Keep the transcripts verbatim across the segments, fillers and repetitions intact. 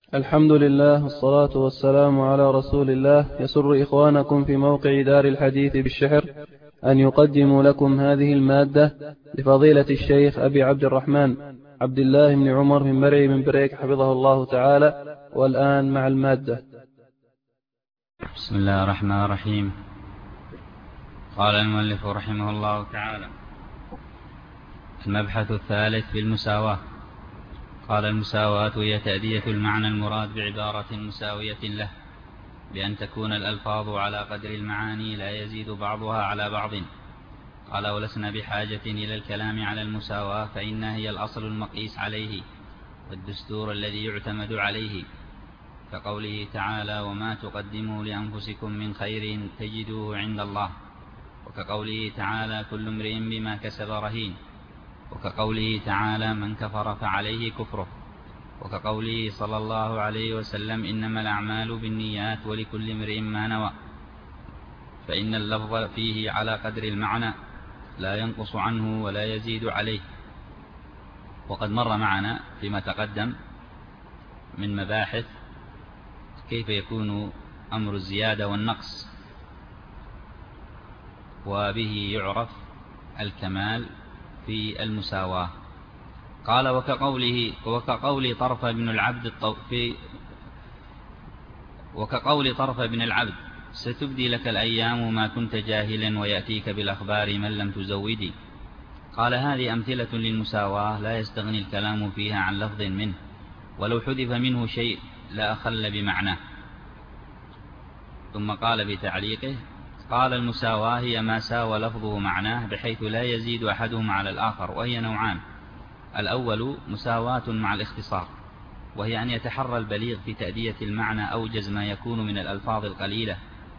الحمد لله والصلاة والسلام على رسول الله. يسر إخوانكم في موقع دار الحديث بالشحر أن يقدموا لكم هذه المادة لفضيلة الشيخ أبي عبد الرحمن عبد الله بن عمر من مرعي من بريك حفظه الله تعالى. والآن مع المادة. بسم الله الرحمن الرحيم. قال المؤلف رحمه الله تعالى: المبحث الثالث في المساواة. قال: المساواة هي تأدية المعنى المراد بعبارة مساوية له، بأن تكون الألفاظ على قدر المعاني لا يزيد بعضها على بعض. قال: ولسنا بحاجة إلى الكلام على المساواة، فإنها هي الأصل المقيس عليه والدستور الذي يعتمد عليه، كقوله تعالى: وما تقدموا لأنفسكم من خير تجدوه عند الله، وكقوله تعالى: كل امرئ بما كسب رهين، وكقوله تعالى: من كفر فعليه كفره، وكقوله صلى الله عليه وسلم: إنما الأعمال بالنيات ولكل امرئ ما نوى. فإن اللفظ فيه على قدر المعنى لا ينقص عنه ولا يزيد عليه. وقد مر معنا فيما تقدم من مباحث كيف يكون أمر الزيادة والنقص، وبه يعرف الكمال في المساواة. قال: وكقوله وكقول طرف بن العبد في وكقول طرف بن العبد: ستبدي لك الأيام ما كنت جاهلا، ويأتيك بالأخبار من لم تزودي. قال: هذه أمثلة للمساواة لا يستغني الكلام فيها عن لفظ منه، ولو حذف منه شيء لا أخل بمعناه. ثم قال بتعليقه: قال: المساواة هي ما ساوى لفظه معناه بحيث لا يزيد أحدهما على الآخر، وهي نوعان: الأول مساواة مع الاختصار، وهي أن يتحرى البليغ في تأدية المعنى أوجز ما يكون من الألفاظ القليلة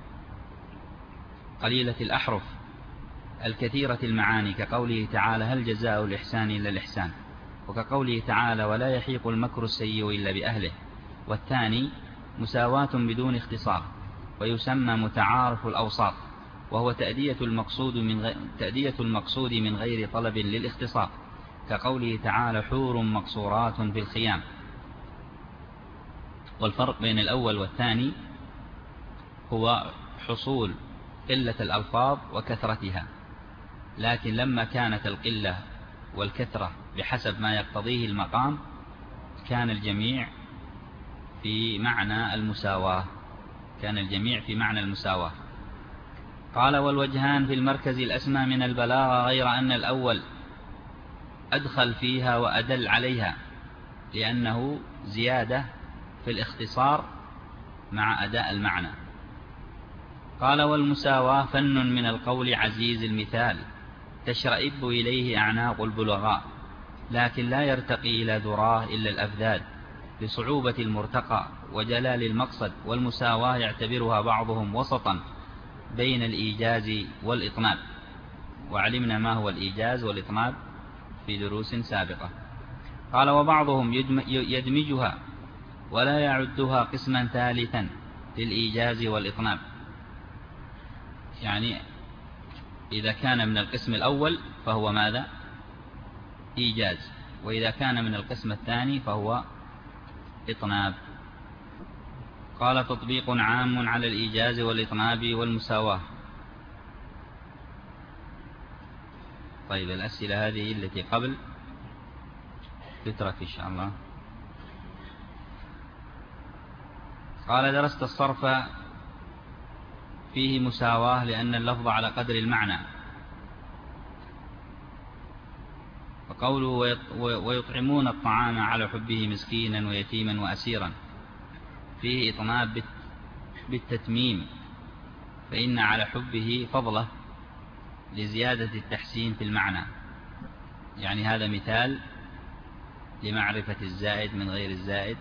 قليلة الأحرف الكثيرة المعاني، كقوله تعالى: هل جزاء الإحسان إلا الإحسان، وكقوله تعالى: ولا يحيق المكر السيء إلا بأهله. والثاني مساواة بدون اختصار، ويسمى متعارف الأوساط، وهو تأدية المقصود من غير, تأدية المقصود من غير طلب للاختصار، كقوله تعالى: حور مقصورات في الخيام. والفرق بين الأول والثاني هو حصول قلة الألفاظ وكثرتها، لكن لما كانت القلة والكثرة بحسب ما يقتضيه المقام كان الجميع في معنى المساواة كان الجميع في معنى المساواة. قال: والوجهان في المركز الأسمى من البلاغة، غير أن الأول أدخل فيها وأدل عليها، لأنه زيادة في الاختصار مع أداء المعنى. قال: والمساواة فن من القول عزيز المثال، تشرئب إليه أعناق البلغاء، لكن لا يرتقي إلى ذراه إلا الأفذاذ، لصعوبة المرتقى وجلال المقصد. والمساواة يعتبرها بعضهم وسطا بين الإيجاز والإطناب، وعلمنا ما هو الإيجاز والإطناب في دروس سابقة. قال: وبعضهم يدمجها ولا يعدها قسما ثالثا للإيجاز والإطناب، يعني إذا كان من القسم الأول فهو ماذا؟ إيجاز، وإذا كان من القسم الثاني فهو إطناب. قال: تطبيق عام على الإيجاز والإطناب والمساواة. طيب، الأسئلة هذه التي قبل تترك إن شاء الله. قال: درست الصرف، فيه مساواة لأن اللفظ على قدر المعنى. وقوله: ويطعمون الطعام على حبه مسكينا ويتيما وأسيرا، فيه إطناب بالتتميم، فإن على حبه فضله لزيادة التحسين في المعنى، يعني هذا مثال لمعرفة الزائد من غير الزائد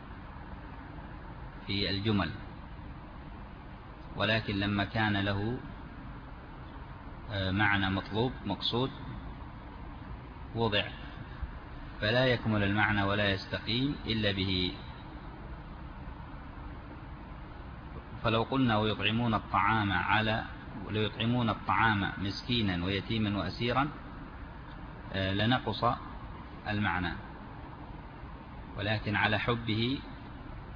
في الجمل. ولكن لما كان له معنى مطلوب مقصود وضع، فلا يكمل المعنى ولا يستقيم إلا به. فلو قلنا: ويطعمون الطعام على ويطعمون الطعام مسكينا ويتيما وأسيرا، لنقص المعنى، ولكن على حبه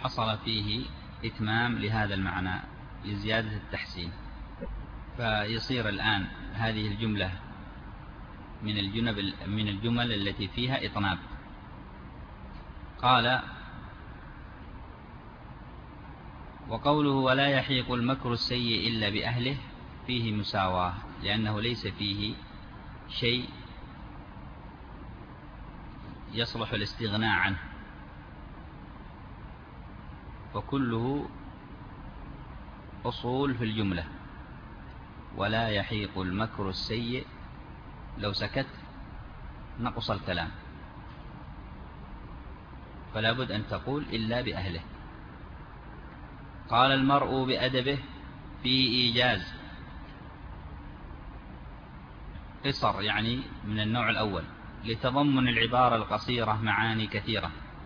حصل فيه إتمام لهذا المعنى لزيادة التحسين. فيصير الآن هذه الجملة من الجمل من الجمل التي فيها إطناب. قال: وقوله ولا يحيق المكر السيء إلا بأهله فيه مساواة، لأنه ليس فيه شيء يصلح الاستغناء عنه، وكله أصول في الجملة. ولا يحيق المكر السيء، لو سكت نقص الكلام، فلا بد أن تقول إلا بأهله. قال: المرء بأدبه فيه إيجاز قصر، يعني من النوع الأول، لتضمن العبارة القصيرة معاني كثيرة،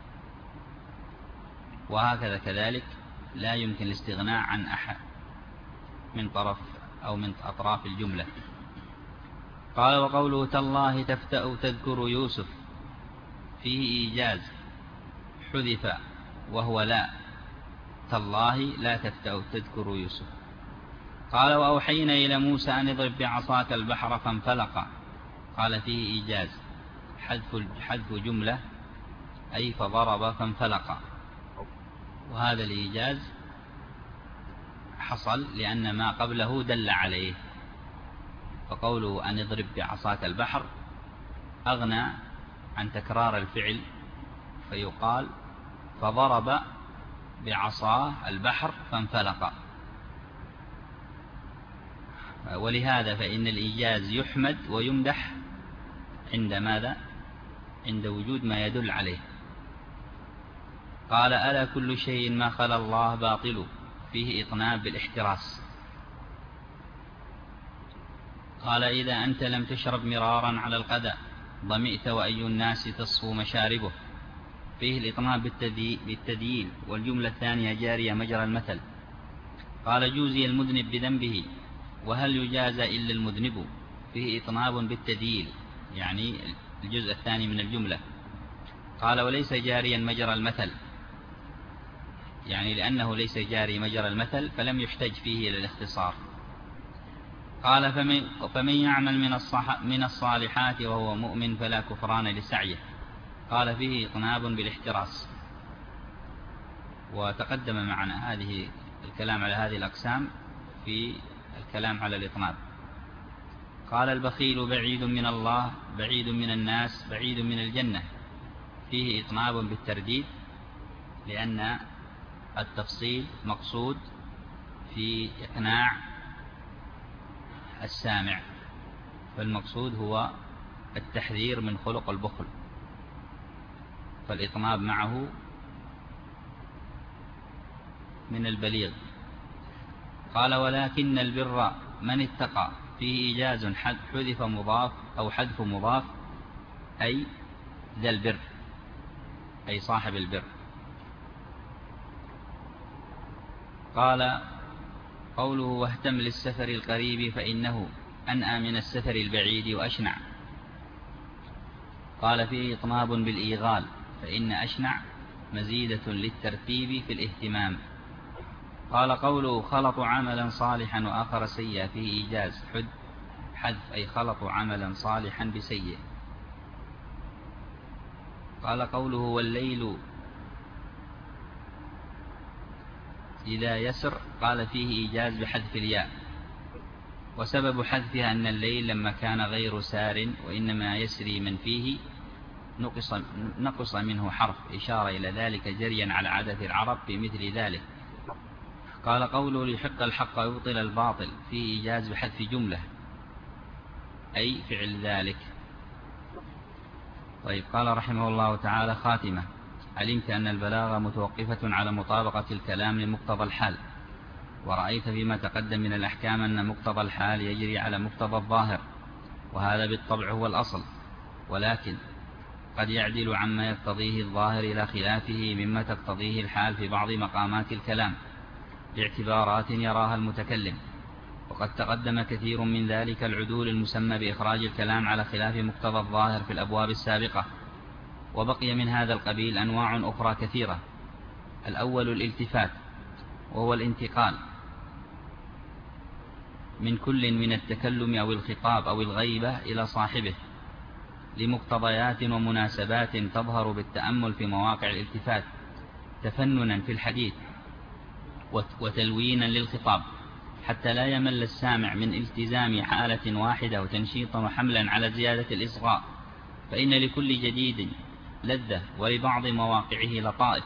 وهكذا كذلك لا يمكن الاستغناء عن أحد من طرف أو من أطراف الجملة. قال: وقوله تالله تفتأ تذكر يوسف فيه إيجاز حذف، وهو لا، تالله لا تفتأ تذكر يوسف. قال: وأوحينا إلى موسى أن اضرب بعصاك البحر فانفلق، قال فيه إيجاز حذف حذف جملة، أي فضرب فانفلق، وهذا الإيجاز حصل لأن ما قبله دل عليه. فقوله أن اضرب بعصاك البحر أغنى عن تكرار الفعل، فيقال فضرب بعصاه البحر فانفلق. ولهذا فإن الإيجاز يحمد ويمدح عند ماذا؟ عند وجود ما يدل عليه. قال: ألا كل شيء ما خلا الله باطل، فيه إطناب بالاحتراس. قال: إذا أنت لم تشرب مرارا على القدى ضمئت وأي الناس تصفو مشاربه، فيه الإطناب بالتديين، والجملة الثانية جارية مجرى المثل. قال: جوزي المذنب بذنبه وهل يجازى إلا المذنب، فيه إطناب بالتديين، يعني الجزء الثاني من الجملة. قال: وليس جاريا مجرى المثل، يعني لأنه ليس جاري مجرى المثل فلم يحتج فيه إلى الاختصار. قال: فمن, فمن يعمل من, من الصالحات وهو مؤمن فلا كفران لسعيه، قال فيه إطناب بالاحتراس. وتقدم معنا هذه الكلام على هذه الأقسام في الكلام على الإطناب. قال: البخيل بعيد من الله بعيد من الناس بعيد من الجنة، فيه إطناب بالترديد، لأن التفصيل مقصود في إقناع السامع، فالمقصود هو التحذير من خلق البخل، فالإطناب معه من البليغ. قال: ولكن البر من اتقى، فيه إيجاز حذف مضاف أو حذف مضاف، أي ذا البر، أي صاحب البر. قال: قوله واهتم للسفر القريب فإنه أنأى من السفر البعيد وأشنع، قال فيه إطناب بالإيغال، فإن أشنع مزيدة للترتيب في الاهتمام. قال: قوله خلطوا عملا صالحا وآخر سيئا، فيه إيجاز حذف، أي خلطوا عملا صالحا بسيء. قال: قوله والليل إذا يسر، قال فيه إيجاز بحذف الياء، وسبب حذفها أن الليل لما كان غير سار وإنما يسري من فيه نقص, نقص منه حرف، إشارة إلى ذلك جريا على عادة العرب بمثل ذلك. قال: قوله ليحق الحق ويبطل الباطل، فيه إيجاز بحذف جملة، أي فعل ذلك. طيب. قال رحمه الله تعالى: خاتمة: علمت أن البلاغة متوقفة على مطابقة الكلام لمقتضى الحال، ورأيت فيما تقدم من الأحكام أن مقتضى الحال يجري على مقتضى الظاهر، وهذا بالطبع هو الأصل، ولكن قد يعدل عما يقتضيه الظاهر إلى خلافه مما تقتضيه الحال في بعض مقامات الكلام باعتبارات يراها المتكلم. وقد تقدم كثير من ذلك العدول المسمى بإخراج الكلام على خلاف مقتضى الظاهر في الأبواب السابقة، وبقي من هذا القبيل أنواع أخرى كثيرة، الأول الالتفات، وهو الانتقال من كل من التكلم أو الخطاب أو الغيبة إلى صاحبه لمقتضيات ومناسبات تظهر بالتأمل في مواقع الالتفات، تفننا في الحديث وتلوينا للخطاب، حتى لا يمل السامع من التزام حالة واحدة وتنشيطا وحملا على زيادة الإصغاء، فإن لكل جديد لذة ولبعض مواقعه لطائف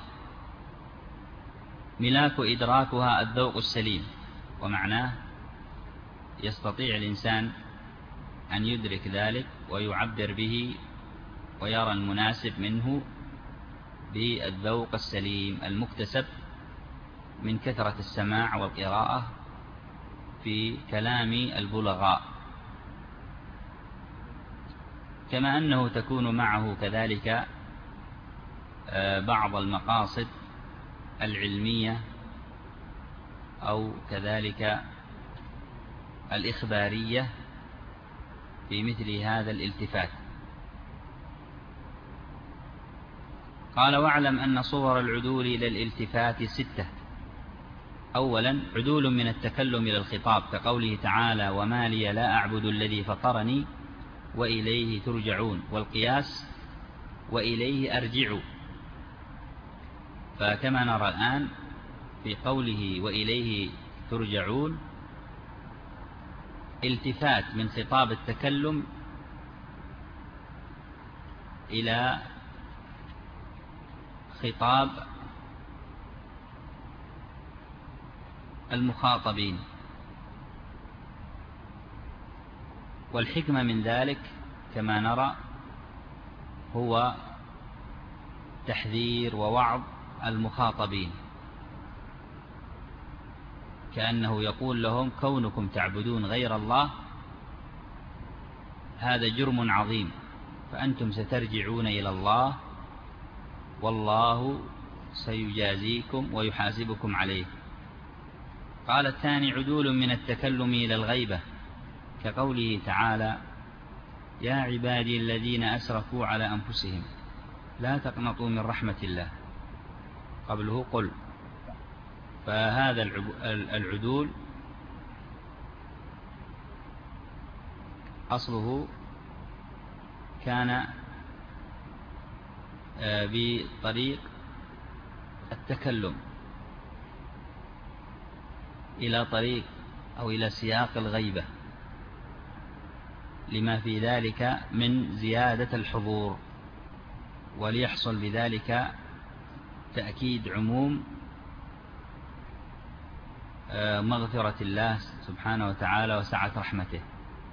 ملاك إدراكها الذوق السليم. ومعناه يستطيع الإنسان أن يدرك ذلك ويعبر به ويرى المناسب منه بالذوق السليم المكتسب من كثرة السماع والقراءة في كلام البلغاء، كما أنه تكون معه كذلك بعض المقاصد العلمية أو كذلك الإخبارية في مثل هذا الالتفات. قال: واعلم أن صور العدول إلى الالتفات ستة. أولا عدول من التكلم إلى الخطاب، كقوله تعالى: وما لي لا أعبد الذي فطرني وإليه ترجعون، والقياس وإليه أرجع. فكما نرى الآن في قوله وإليه ترجعون التفات من خطاب التكلم إلى خطاب المخاطبين، والحكمة من ذلك كما نرى هو تحذير ووعظ المخاطبين، كأنه يقول لهم: كونكم تعبدون غير الله هذا جرم عظيم، فأنتم سترجعون إلى الله والله سيجازيكم ويحاسبكم عليه. قال الثاني عدول من التكلم إلى الغيبة، كقوله تعالى: يا عبادي الذين أسرفوا على أنفسهم لا تقنطوا من رحمة الله، قبله قل. فهذا العدول أصله كان بطريق التكلم إلى طريق أو إلى سياق الغيبة، لما في ذلك من زيادة الحضور، وليحصل بذلك تأكيد عموم مغفرة الله سبحانه وتعالى وسعة رحمته.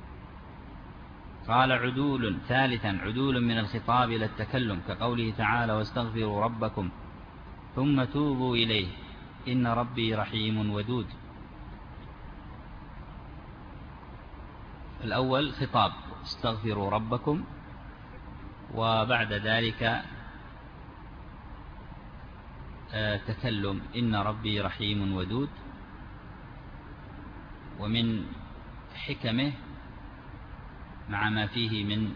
قال عدول ثالثا عدول من الخطاب إلى التكلم، كقوله تعالى: واستغفروا ربكم ثم توبوا إليه إن ربي رحيم ودود. الأول خطاب استغفروا ربكم، وبعد ذلك تكلم إن ربي رحيم ودود. ومن حكمه مع ما فيه من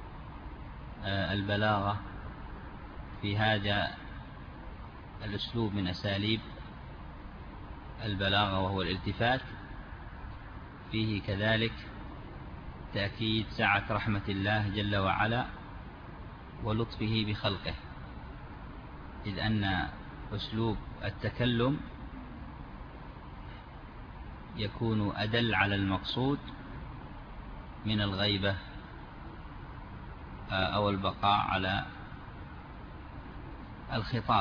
البلاغة في هذا الأسلوب من أساليب البلاغة وهو الالتفات، فيه كذلك تأكيد سعة رحمة الله جل وعلا ولطفه بخلقه، إذ أن أسلوب التكلم يكون أدل على المقصود من الغيبة أو البقاء على الخطاب.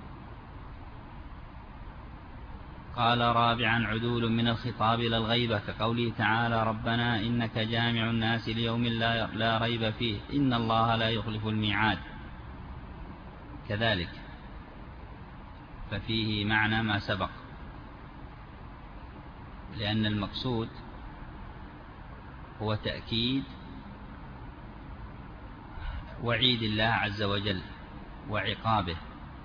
قال رابعا عدول من الخطاب إلى الغيبة، كقوله تعالى: ربنا إنك جامع الناس ليوم لا ريب فيه إن الله لا يخلف الميعاد. كذلك ففيه معنى ما سبق، لأن المقصود هو تأكيد وعيد الله عز وجل وعقابه،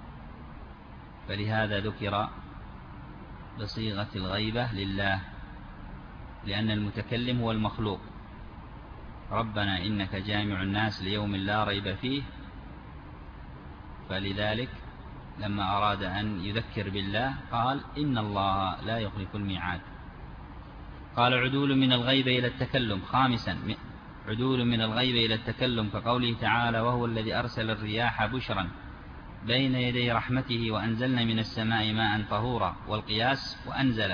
فلهذا ذكر بصيغة الغيبة لله، لأن المتكلم هو المخلوق. ربنا إنك جامع الناس ليوم لا ريب فيه، فلذلك لما أراد أن يذكر بالله قال إن الله لا يخلف الميعاد. قال عدول من الغيبة إلى التكلم. خامسا عدول من الغيبة إلى التكلم كقوله تعالى وهو الذي أرسل الرياح بشرا بين يدي رحمته وأنزلنا من السماء ماء طهورا. والقياس وأنزل.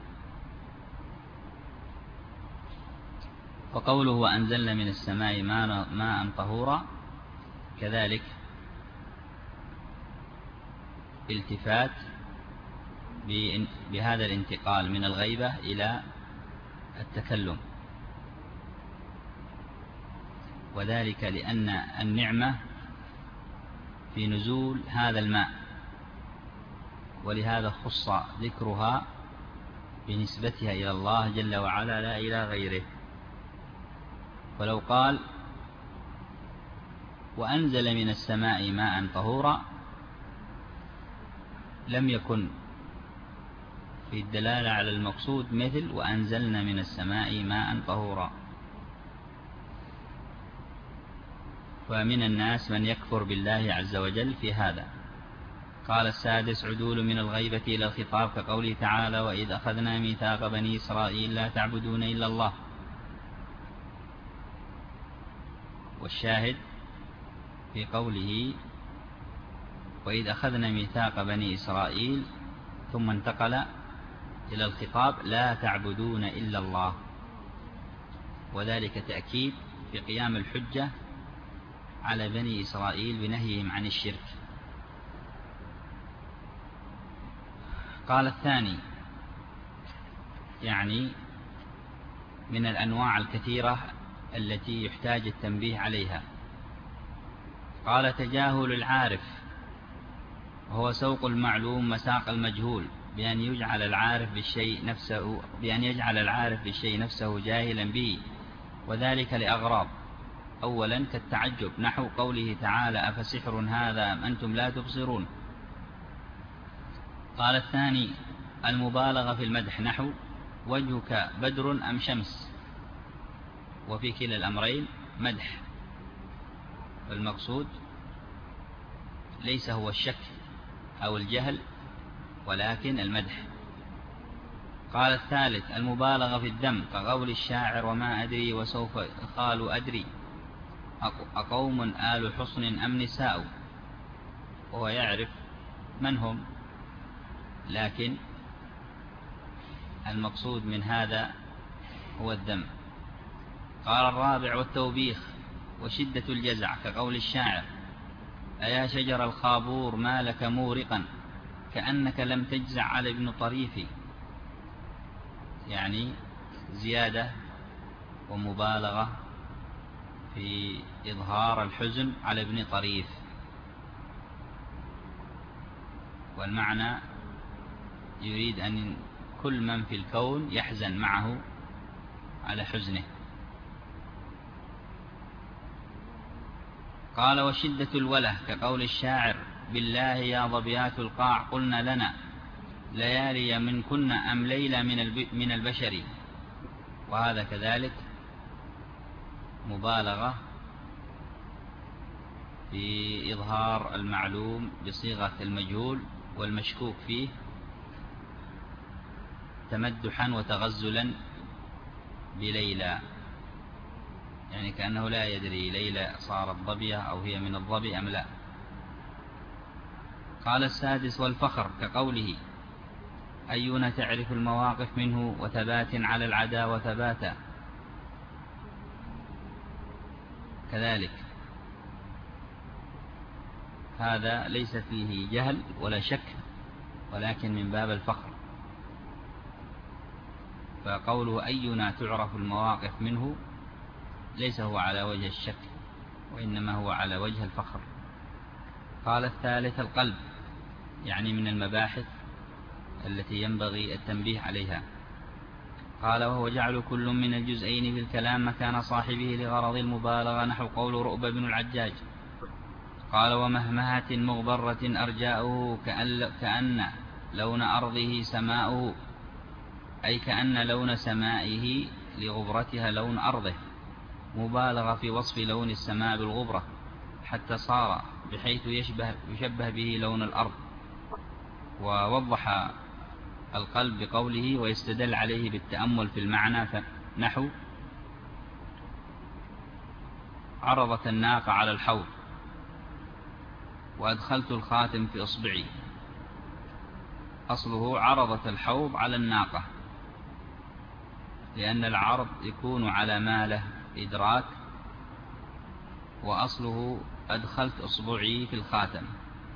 وقوله وأنزلنا من السماء ماء طهورا كذلك التفات بهذا الانتقال من الغيبة إلى التكلم، وذلك لأن النعمة في نزول هذا الماء، ولهذا خص ذكرها بنسبتها إلى الله جل وعلا لا إلى غيره. ولو قال وأنزل من السماء ماء طهورا لم يكن في الدلالة على المقصود مثل وأنزلنا من السماء ماء طهورا. فمن الناس من يكفر بالله عز وجل في هذا. قال السادس عدول من الغيبة إلى الخطاب كقوله تعالى وإذ أخذنا ميثاق بني إسرائيل لا تعبدون إلا الله. والشاهد في قوله وإذ أخذنا ميثاق بني إسرائيل ثم انتقل إلى الخطاب لا تعبدون إلا الله، وذلك تأكيد في قيام الحجة على بني إسرائيل بنهيهم عن الشرك. قال الثاني يعني من الأنواع الكثيرة التي يحتاج التنبيه عليها. قال تجاهل العارف وهو سوق المعلوم مساق المجهول بأن يجعل العارف بالشيء نفسه بأن يجعل العارف بالشيء نفسه جاهلا به، وذلك لأغراض. أولا كالتعجب نحو قوله تعالى أفسحر هذا أم أنتم لا تبصرون. قال الثاني المبالغة في المدح نحو وجهك بدر أم شمس، وفي كلا الأمرين مدح، والمقصود ليس هو الشك أو الجهل ولكن المدح. قال الثالث المبالغة في الذم كقول الشاعر وما أدري وسوف قال أدري أقوم آل حصن أم نساء، وهو يعرف من هم لكن المقصود من هذا هو الذم. قال الرابع والتوبيخ وشدة الجزع كقول الشاعر أيا شجر الخابور ما لك مورقا كأنك لم تجزع على ابن طريفي، يعني زيادة ومبالغة في إظهار الحزن على ابن طريف، والمعنى يريد أن كل من في الكون يحزن معه على حزنه. قال وشدة الوله كقول الشاعر بالله يا ظبيات القاع قلنا لنا ليالي من كنا أم ليلة من البشر، وهذا كذلك مبالغة في إظهار المعلوم بصيغة المجهول والمشكوك فيه تمدحا وتغزلا بليلى، يعني كأنه لا يدري ليلى صارت ظبية أو هي من الظبي أم لا. قال السادس والفخر كقوله أينا تعرف المواقف منه وثبات على العدا وثباتا، كذلك هذا ليس فيه جهل ولا شك ولكن من باب الفخر. فقوله أينا تعرف المواقف منه ليس هو على وجه الشك وإنما هو على وجه الفخر. قال الثالث القلب، يعني من المباحث التي ينبغي التنبيه عليها. قال وهو جعل كل من الجزئين في الكلام مكان صاحبه لغرض المبالغة نحو قول رؤب بن العجاج قال ومهمهة مغبرة أرجاؤه كأن, كأن لون أرضه سماؤه، أي كأن لون سمائه لغبرتها لون أرضه، مبالغة في وصف لون السماء بالغبرة حتى صار بحيث يشبه, يشبه به لون الأرض ووضح القلب بقوله ويستدل عليه بالتأمل في المعنى نحو عرضت الناقة على الحوض وأدخلت الخاتم في إصبعي. أصله عرضت الحوض على الناقة، لأن العرض يكون على ما له إدراك، وأصله أدخلت إصبعي في الخاتم،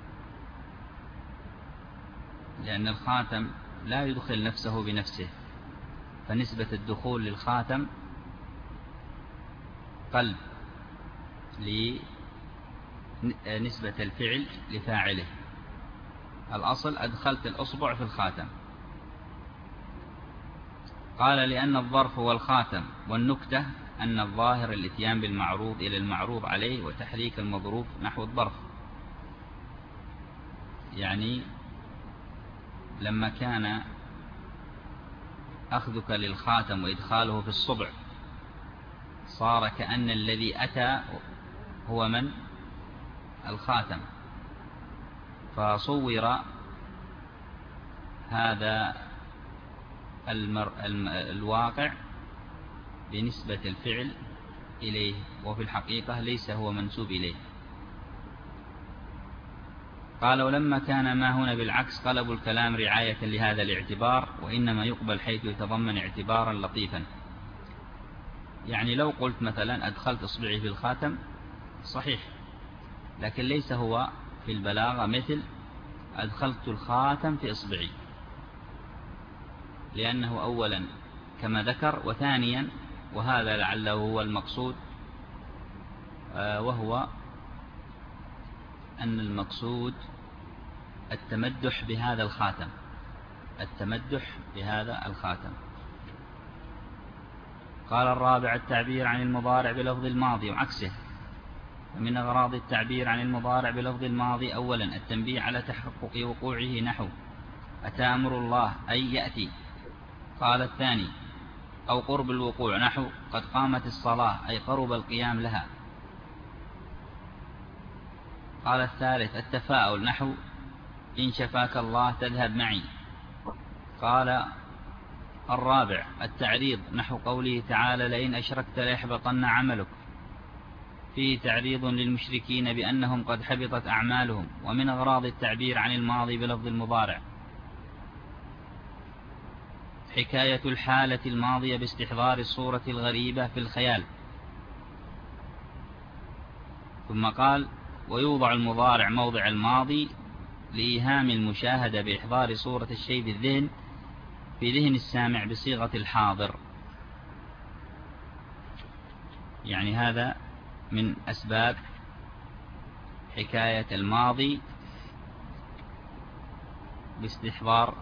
لأن الخاتم لا يدخل نفسه بنفسه، فنسبة الدخول للخاتم قلب لنسبة الفعل لفاعله. الأصل أدخلت الأصبع في الخاتم. قال لأن الظرف هو الخاتم، والنكتة أن الظاهر الاتيان بالمعروض إلى المعروض عليه وتحريك المظروف نحو الظرف. يعني لما كان أخذك للخاتم وإدخاله في الصبع صار كأن الذي أتى هو من؟ الخاتم، فصور هذا المر... الواقع بنسبة الفعل إليه، وفي الحقيقة ليس هو منسوب إليه. قال ولما كان ما هنا بالعكس قلب الكلام رعاية لهذا الاعتبار، وإنما يقبل حيث يتضمن اعتبارا لطيفا. يعني لو قلت مثلا أدخلت إصبعي في الخاتم صحيح، لكن ليس هو في البلاغة مثل أدخلت الخاتم في إصبعي، لأنه أولا كما ذكر، وثانيا وهذا لعله هو المقصود، وهو أن المقصود التمدح بهذا الخاتم، التمدح بهذا الخاتم. قال الرابع التعبير عن المضارع بلفظ الماضي وعكسه. ومن أغراض التعبير عن المضارع بلفظ الماضي أولا التنبيه على تحقق وقوعه نحو أتى أمر الله أي يأتي. قال الثاني أو قرب الوقوع نحو قد قامت الصلاة أي قرب القيام لها. قال الثالث التفاؤل نحو إن شفاك الله تذهب معي. قال الرابع التعريض نحو قوله تعالى لئن أشركت ليحبطن عملك، فيه تعريض للمشركين بأنهم قد حبطت أعمالهم. ومن أغراض التعبير عن الماضي بلفظ المضارع حكاية الحالة الماضية باستحضار الصورة الغريبة في الخيال. ثم قال ويوضع المضارع موضع الماضي لإيهام المشاهدة بإحضار صورة الشيء بالذهن في ذهن السامع بصيغة الحاضر. يعني هذا من أسباب حكاية الماضي باستحضار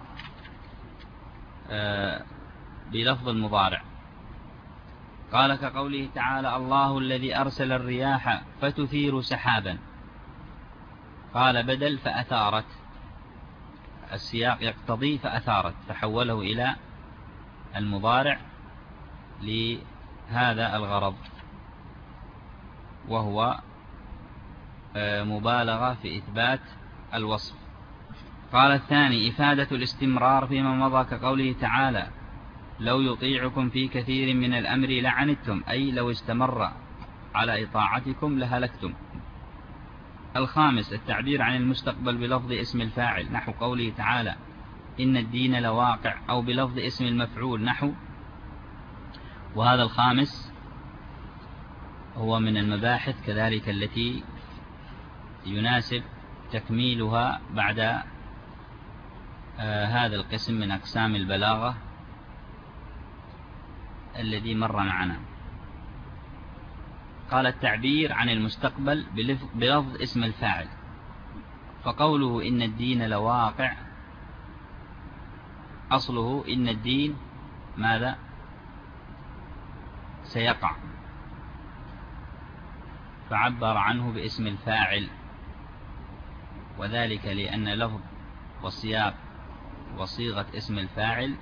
بلفظ المضارع. قال كقوله تعالى الله الذي أرسل الرياح فتثير سحابا. قال بدل فأثارت، السياق يقتضي فأثارت، فحوله إلى المضارع لهذا الغرض، وهو مبالغة في إثبات الوصف. قال الثاني إفادة الاستمرار فيما مضى كقوله تعالى لو يطيعكم في كثير من الأمر لعنتم، أي لو استمر على إطاعتكم لهلكتم. الخامس التعبير عن المستقبل بلفظ اسم الفاعل نحو قوله تعالى إن الدين لواقع، أو بلفظ اسم المفعول نحو. وهذا الخامس هو من المباحث كذلك التي يناسب تكميلها بعد آه هذا القسم من أقسام البلاغة الذي مر معنا. قال التعبير عن المستقبل بلفظ اسم الفاعل، فقوله إن الدين لواقع أصله إن الدين ماذا سيقع، فعبر عنه باسم الفاعل، وذلك لأن لفظ وسياق وصيغة اسم الفاعل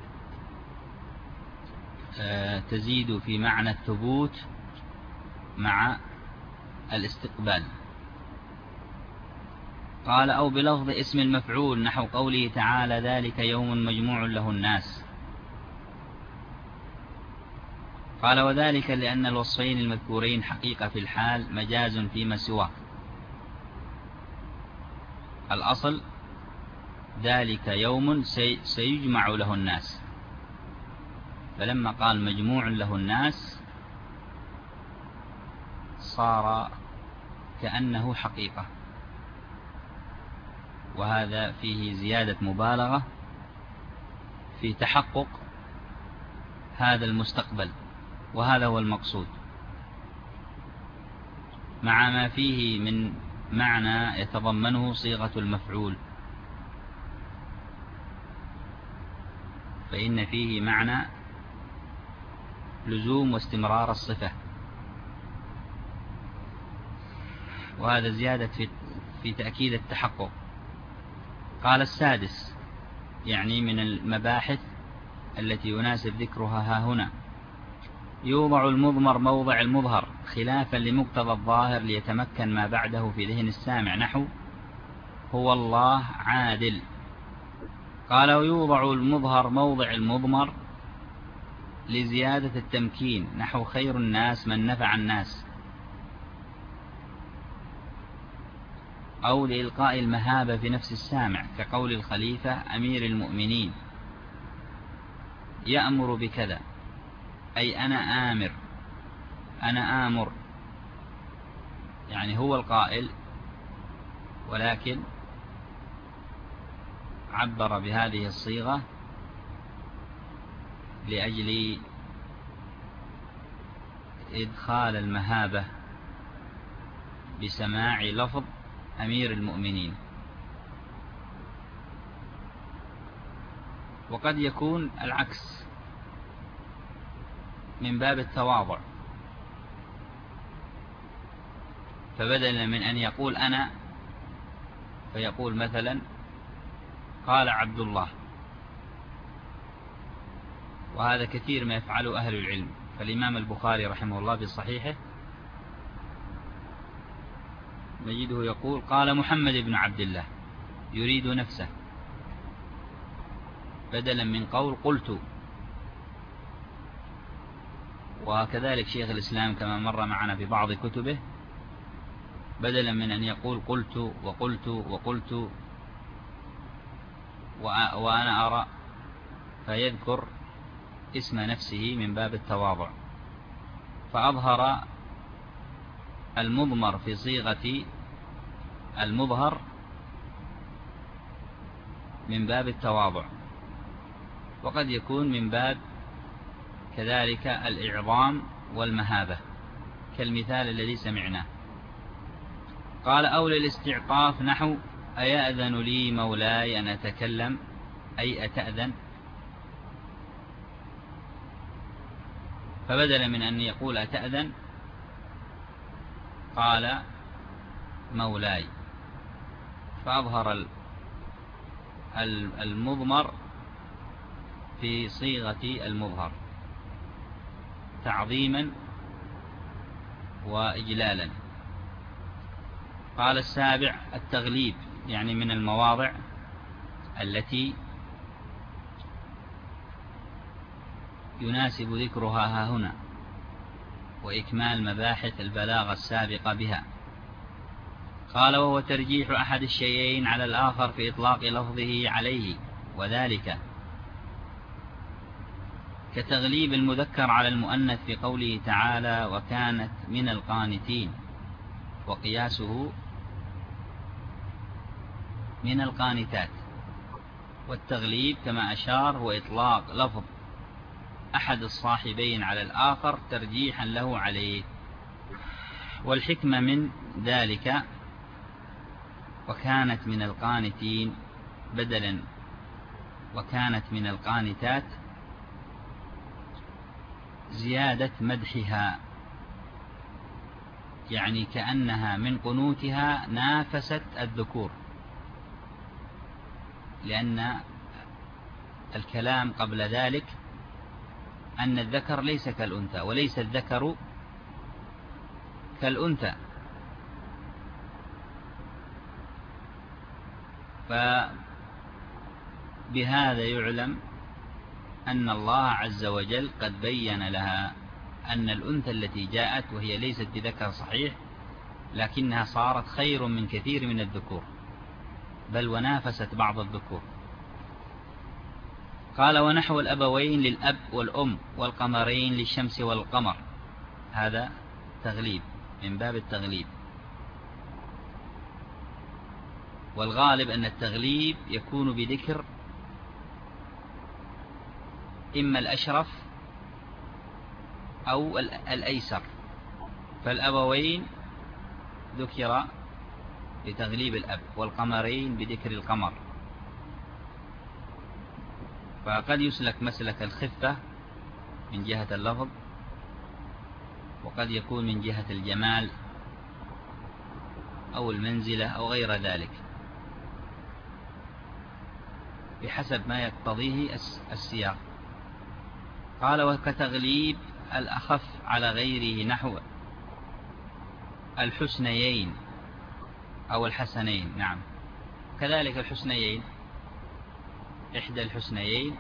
تزيد في معنى الثبوت مع الاستقبال. قال أو بلفظ اسم المفعول نحو قوله تعالى ذلك يوم مجموع له الناس. قال وذلك لأن الوصفين المذكورين حقيقة في الحال مجاز فيما سواه. الأصل ذلك يوم سيجمع له الناس، فلما قال مجموع له الناس صار كأنه حقيقة، وهذا فيه زيادة مبالغة في تحقق هذا المستقبل، وهذا هو المقصود، مع ما فيه من معنى يتضمنه صيغة المفعول، فإن فيه معنى لزوم واستمرار الصفة، وهذا زيادة في في تأكيد التحقق. قال السادس، يعني من المباحث التي يناسب ذكرها ها هنا، يوضع المضمر موضع المظهر خلافا لمقتضى الظاهر ليتمكن ما بعده في ذهن السامع، نحو هو الله عادل. قال ويوضع المظهر موضع المضمر لزيادة التمكين، نحو خير الناس من نفع الناس، أو لإلقاء المهابة في نفس السامع كقول الخليفة أمير المؤمنين يأمر بكذا، أي أنا آمر، أنا آمر، يعني هو القائل، ولكن عبر بهذه الصيغة لأجل إدخال المهابة بسماع لفظ أمير المؤمنين. وقد يكون العكس من باب التواضع، فبدلا من أن يقول أنا فيقول مثلا قال عبد الله، وهذا كثير ما يفعله أهل العلم. فالإمام البخاري رحمه الله في صحيحه نجده يقول قال محمد بن عبد الله، يريد نفسه، بدلا من قول قلت. وكذلك شيخ الإسلام كما مر معنا في بعض كتبه، بدلا من أن يقول قلت وقلت وقلت وأنا أرى، فيذكر اسم نفسه من باب التواضع، فأظهر المضمر في صيغة المظهر من باب التواضع، وقد يكون من باب كذلك الإعظام والمهابة كالمثال الذي سمعناه. قال أولى الاستعطاف نحو أيأذن لي مولاي أن أتكلم، أي أتأذن، فبدلا من أن يقول أتأذن قال مولاي، فأظهر المضمر في صيغة المظهر تعظيما وإجلالا. قال السابع التغليب، يعني من المواضع التي يناسب ذكرها ها هنا وإكمال مباحث البلاغة السابقة بها. قال وهو ترجيح أحد الشيئين على الآخر في إطلاق لفظه عليه، وذلك كتغليب المذكر على المؤنث في قوله تعالى وكانت من القانتين، وقياسه من القانتات. والتغليب كما أشار هو إطلاق لفظ أحد الصاحبين على الآخر ترجيحا له عليه. والحكمة من ذلك وكانت من القانتين بدلا وكانت من القانتات زيادة مدحها، يعني كأنها من قنوتها نافست الذكور، لأن الكلام قبل ذلك أن الذكر ليس كالأنثى، وليس الذكر كالأنثى. فبهذا يعلم أن الله عز وجل قد بين لها أن الأنثى التي جاءت وهي ليست بذكر صحيح لكنها صارت خير من كثير من الذكور، بل ونافست بعض الذكور. قال: ونحو الأبوين للأب والأم والقمرين للشمس والقمر. هذا تغليب من باب التغليب، والغالب أن التغليب يكون بذكر إما الأشرف أو الأيسر، فالأبوين ذكر بتغليب الأب، والقمرين بذكر القمر. فقد يسلك مسلك الخفة من جهة اللفظ، وقد يكون من جهة الجمال أو المنزلة أو غير ذلك، بحسب ما يقتضيه السياق. قال: وكتغليب الأخف على غيره نحو الحسنيين أو الحسنين. نعم، كذلك الحسنيين، إحدى الحسنيين،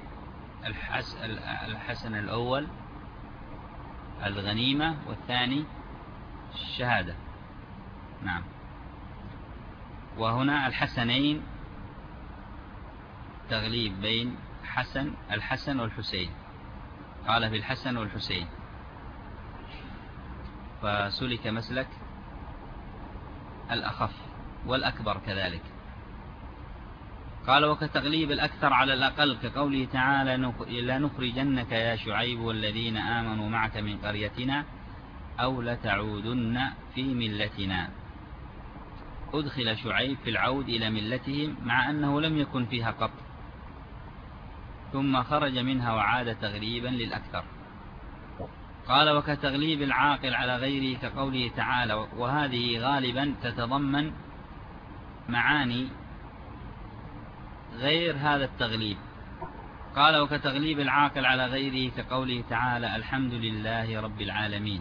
الحسن الأول الغنيمة والثاني الشهادة. نعم. وهنا الحسنين تغليب بين حسن الحسن والحسين، قال في الحسن والحسين، فسلك مسلك الأخف والأكبر كذلك. قال: وكتغليب الأكثر على الأقل كقوله تعالى: لنخرجنك يا شعيب والذين آمنوا معك من قريتنا أو لتعودن في ملتنا. أدخل شعيب في العود إلى ملتهم مع أنه لم يكن فيها قط، ثم خرج منها وعاد تغليبا للأكثر. قال: وكتغليب العاقل على غيره كقوله تعالى، وهذه غالبا تتضمن معاني غير هذا التغليب. قال: وكتغليب العاقل على غيره كقوله تعالى: الحمد لله رب العالمين.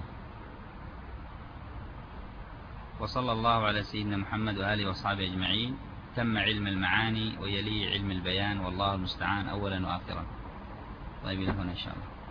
وصلى الله على سيدنا محمد وآله وصحبه أجمعين. تم علم المعاني ويلي علم البيان، والله المستعان أولا وآخرا. طيب، هنا إن شاء الله.